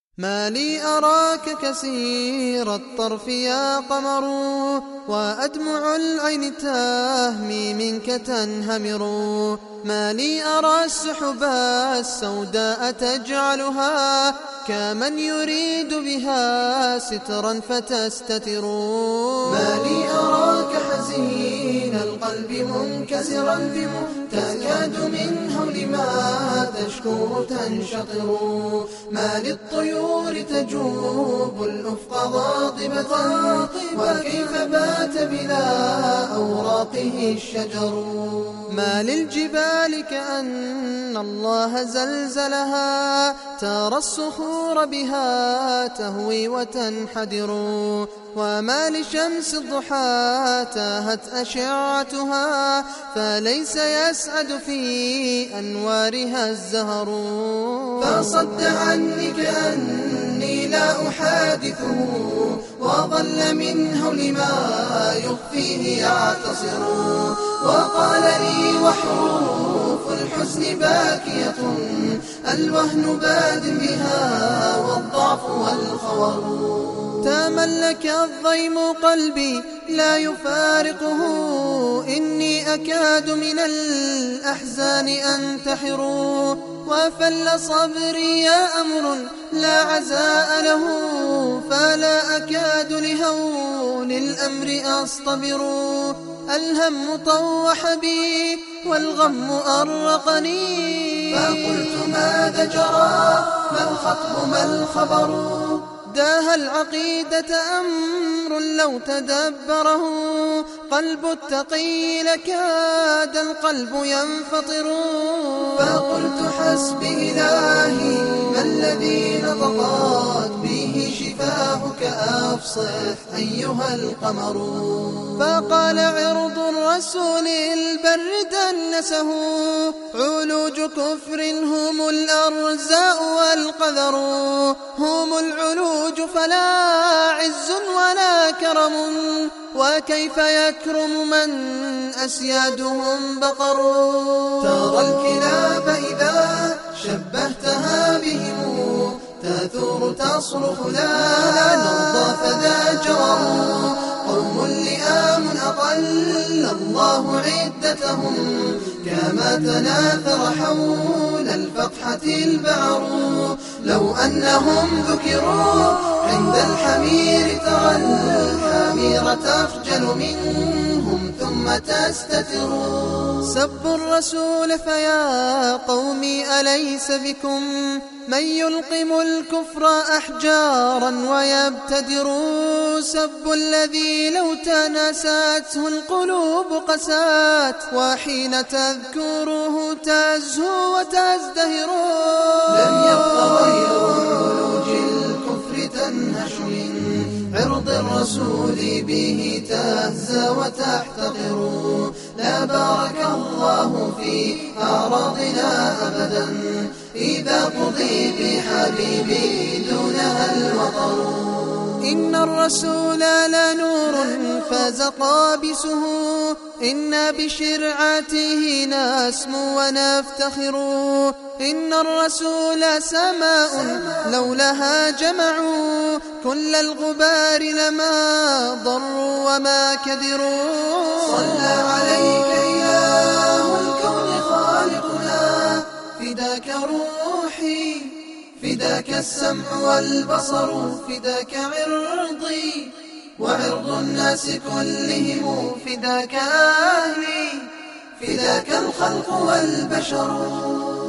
ما لي أراك كثير الطرف يا قمر، وأدمع العين تهمي منك تنهمر. ما لي أرى السحب السوداء تجعلها كمن يريد بها سترا فتستتر. ما لي أراك حزين القلب منكسرا تكاد من هول ما تشكو تنشطر. ما للطيور تجوب الأفق غاضبة، وكيف بات بلا أوراقه الشجر. ما للجبال كأن الله زلزلها، ترى الصخور بها تهوي وتنحدر. وما لشمس الضحى تاهت أشعتها، فليس يسعد في أنوارها الزهر. فصد عني كأني لا أحادثه، وظل من هول ما يخفيه يعتصر. وقال لي وحروف الحزن باكية، الوهن باد بها والضعف والخور. تملك الضيم قلبي لا يفارقه، إني أكاد من الأحزان أنتحر. وفل صبري يا أمر لا عزاء له، فلا أكاد لهول الأمر أصطبر. الهم طوح بي والغم أرقني، فقلت ماذا جرى؟ ما الخطب ما الخبر؟ داها العقيدة أمر لو تدبره قلب التقي لكاد القلب ينفطر. فقلت حسبي إلهي ما الذي نطقت به شفاهك، أفصح أيها القمر. فقال عرض الرسول البر دنسه، علوج كفر هم الأرزاء والقذر. هم العلوج فلا عز ولا كرم، وكيف يكرم من أسيادهم بقر. ترى الكلاب إذا شبهتها بهم تثور تصرخ لا نرضى فذا جور. قوم لئام أقل الله عدتهم، كما تناثر حول الفقحة البعر. لو أنهم ذكروا عند الحمير ترى الحمير تخجل منهم ثم تستتر. سبوا الرسول فيا قومي أليس بكم من يلقم الكفر أحجارا ويبتدر. سبوا الذي لو تناسته القلوب قسات، وحين تذكره تزهو وتزدهر. لم يبق غير علوج الكفر تنهش من عرض الرسول به تهزى وتحتقر. لا بارك الله في أعراضنا أبدا، إذا قضي بحبيبي دونها الوطر. إن الرسول لنور فاز قابسه، إنا بشرعته نسمو ونفتخر. إن الرسول سماء لولاها جمعوا كل الغبار لما ضروا وما كدروا. صلى عليك إله الكون خالقنا، فداك روحي فداك السمع والبصر، فداك عرضي وعرض الناس كلهم، فداك أهلي فداك الخلق والبشر.